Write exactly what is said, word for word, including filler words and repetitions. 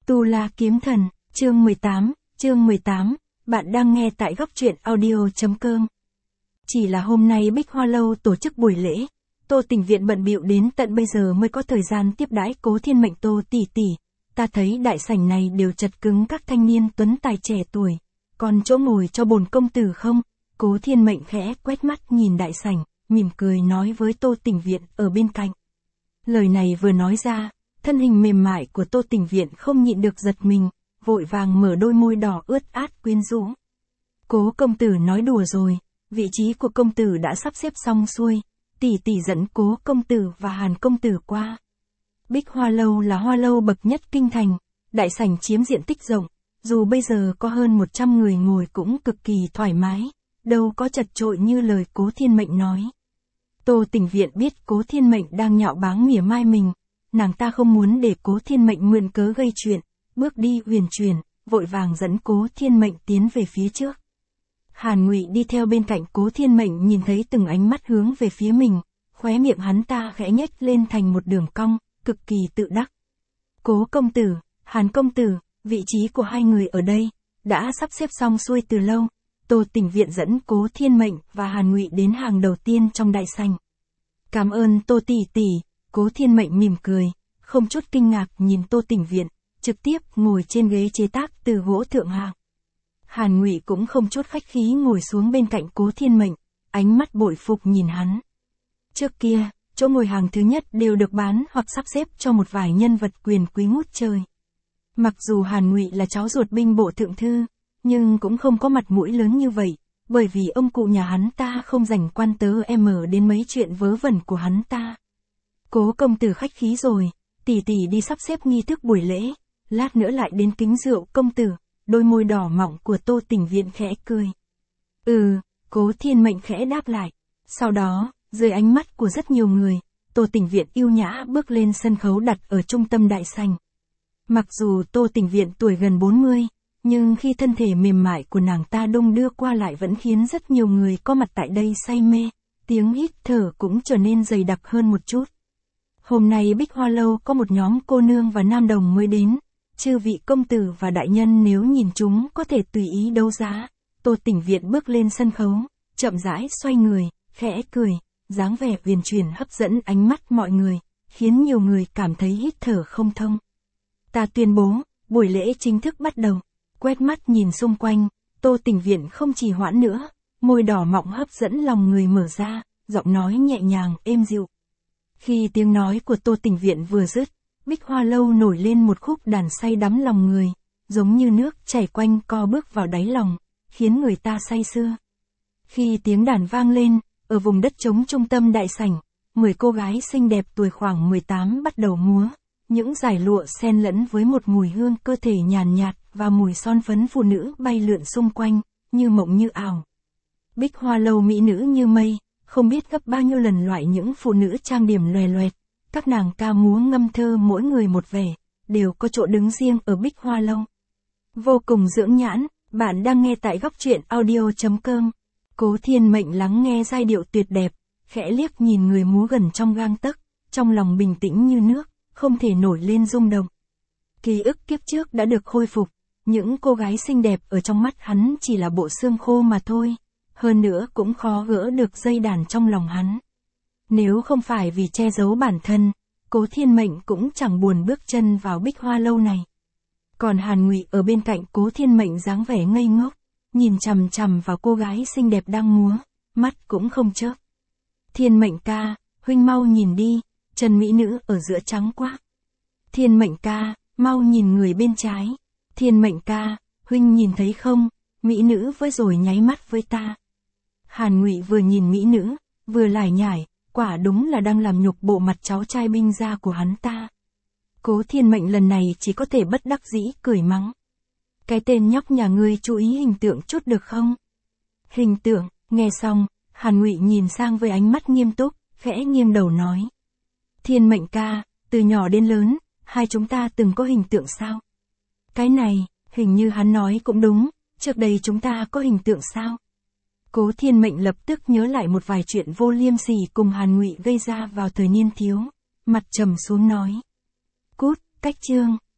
Tu La Kiếm Thần, chương mười tám, chương mười tám, bạn đang nghe tại góc truyện audio chấm com. Chỉ là hôm nay Bích Hoa Lâu tổ chức buổi lễ, Tô Tình Viện bận bịu đến tận bây giờ mới có thời gian tiếp đãi Cố Thiên Mệnh. Tô tỷ tỷ, ta thấy đại sảnh này đều chật cứng các thanh niên tuấn tài trẻ tuổi, còn chỗ ngồi cho bổn công tử không? Cố Thiên Mệnh khẽ quét mắt nhìn đại sảnh, mỉm cười nói với Tô Tình Viện ở bên cạnh. Lời này vừa nói ra, thân hình mềm mại của Tô Tình Viện không nhịn được giật mình, vội vàng mở đôi môi đỏ ướt át quyến rũ. Cố công tử nói đùa rồi, vị trí của công tử đã sắp xếp xong xuôi, tỷ tỷ dẫn Cố công tử và Hàn công tử qua. Bích Hoa Lâu là hoa lâu bậc nhất kinh thành, đại sảnh chiếm diện tích rộng, dù bây giờ có hơn một trăm người ngồi cũng cực kỳ thoải mái, đâu có chật chội như lời Cố Thiên Mệnh nói. Tô Tình Viện biết Cố Thiên Mệnh đang nhạo báng mỉa mai mình, nàng ta không muốn để Cố Thiên Mệnh mượn cớ gây chuyện, bước đi huyền chuyển, vội vàng dẫn Cố Thiên Mệnh tiến về phía trước. Hàn Ngụy đi theo bên cạnh Cố Thiên Mệnh, nhìn thấy từng ánh mắt hướng về phía mình, khóe miệng hắn ta khẽ nhếch lên thành một đường cong, cực kỳ tự đắc. Cố công tử, Hàn công tử, vị trí của hai người ở đây đã sắp xếp xong xuôi từ lâu. Tô Tình Viện dẫn Cố Thiên Mệnh và Hàn Ngụy đến hàng đầu tiên trong đại sảnh. Cảm ơn Tô tỷ tỷ. Cố Thiên Mệnh mỉm cười, không chút kinh ngạc nhìn Tô Tình Viện, trực tiếp ngồi trên ghế chế tác từ gỗ thượng hạng. Hàn Ngụy cũng không chút khách khí ngồi xuống bên cạnh Cố Thiên Mệnh, ánh mắt bội phục nhìn hắn. Trước kia, chỗ ngồi hàng thứ nhất đều được bán hoặc sắp xếp cho một vài nhân vật quyền quý ngút trời. Mặc dù Hàn Ngụy là cháu ruột binh bộ thượng thư, nhưng cũng không có mặt mũi lớn như vậy, bởi vì ông cụ nhà hắn ta không dành quan tớ em đến mấy chuyện vớ vẩn của hắn ta. Cố công tử khách khí rồi, tỷ tỷ đi sắp xếp nghi thức buổi lễ, lát nữa lại đến kính rượu công tử. Đôi môi đỏ mọng của Tô Tình Viện khẽ cười. Ừ, Cố Thiên Mệnh khẽ đáp lại. Sau đó, dưới ánh mắt của rất nhiều người, Tô Tình Viện yêu nhã bước lên sân khấu đặt ở trung tâm đại sảnh. Mặc dù Tô Tình Viện tuổi gần bốn mươi, nhưng khi thân thể mềm mại của nàng ta đung đưa qua lại vẫn khiến rất nhiều người có mặt tại đây say mê, tiếng hít thở cũng trở nên dày đặc hơn một chút. Hôm nay Bích Hoa Lâu có một nhóm cô nương và nam đồng mới đến, chư vị công tử và đại nhân nếu nhìn chúng có thể tùy ý đấu giá. Tô Tình Viện bước lên sân khấu, chậm rãi xoay người, khẽ cười, dáng vẻ huyền chuyển hấp dẫn ánh mắt mọi người, khiến nhiều người cảm thấy hít thở không thông. Ta tuyên bố, buổi lễ chính thức bắt đầu. Quét mắt nhìn xung quanh, Tô Tình Viện không trì hoãn nữa, môi đỏ mọng hấp dẫn lòng người mở ra, giọng nói nhẹ nhàng, êm dịu. Khi tiếng nói của Tô Tình Viện vừa dứt, Bích Hoa Lâu nổi lên một khúc đàn say đắm lòng người, giống như nước chảy quanh co bước vào đáy lòng, khiến người ta say sưa. Khi tiếng đàn vang lên, ở vùng đất trống trung tâm đại sảnh, mười cô gái xinh đẹp tuổi khoảng mười tám bắt đầu múa, những dải lụa xen lẫn với một mùi hương cơ thể nhàn nhạt và mùi son phấn phụ nữ bay lượn xung quanh, như mộng như ảo. Bích Hoa Lâu mỹ nữ như mây, không biết gấp bao nhiêu lần loại những phụ nữ trang điểm loè loẹt. Các nàng ca múa ngâm thơ mỗi người một vẻ, đều có chỗ đứng riêng ở Bích Hoa Lâu. Vô cùng dưỡng nhãn, bạn đang nghe tại góc truyện audio chấm com. Cố Thiên Mệnh lắng nghe giai điệu tuyệt đẹp, khẽ liếc nhìn người múa gần trong gang tấc, trong lòng bình tĩnh như nước, không thể nổi lên rung động. Ký ức kiếp trước đã được khôi phục, những cô gái xinh đẹp ở trong mắt hắn chỉ là bộ xương khô mà thôi, hơn nữa cũng khó gỡ được dây đàn trong lòng hắn. Nếu không phải vì che giấu bản thân, Cố Thiên Mệnh cũng chẳng buồn bước chân vào Bích Hoa Lâu này. Còn Hàn Ngụy ở bên cạnh Cố Thiên Mệnh dáng vẻ ngây ngốc, nhìn chằm chằm vào cô gái xinh đẹp đang múa, mắt cũng không chớp. Thiên Mệnh ca, huynh mau nhìn đi, chân mỹ nữ ở giữa trắng quá. Thiên Mệnh ca, mau nhìn người bên trái. Thiên Mệnh ca, huynh nhìn thấy không, mỹ nữ với rồi nháy mắt với ta. Hàn Ngụy vừa nhìn mỹ nữ, vừa lải nhải, quả đúng là đang làm nhục bộ mặt cháu trai binh gia của hắn ta. Cố Thiên Mệnh lần này chỉ có thể bất đắc dĩ cười mắng. Cái tên nhóc nhà ngươi chú ý hình tượng chút được không? Hình tượng, nghe xong, Hàn Ngụy nhìn sang với ánh mắt nghiêm túc, khẽ nghiêng đầu nói. Thiên Mệnh ca, từ nhỏ đến lớn, hai chúng ta từng có hình tượng sao? Cái này, hình như hắn nói cũng đúng, trước đây chúng ta có hình tượng sao? Cố Thiên Mệnh lập tức nhớ lại một vài chuyện vô liêm sỉ cùng Hàn Ngụy gây ra vào thời niên thiếu, mặt trầm xuống nói. Cút, cách chương.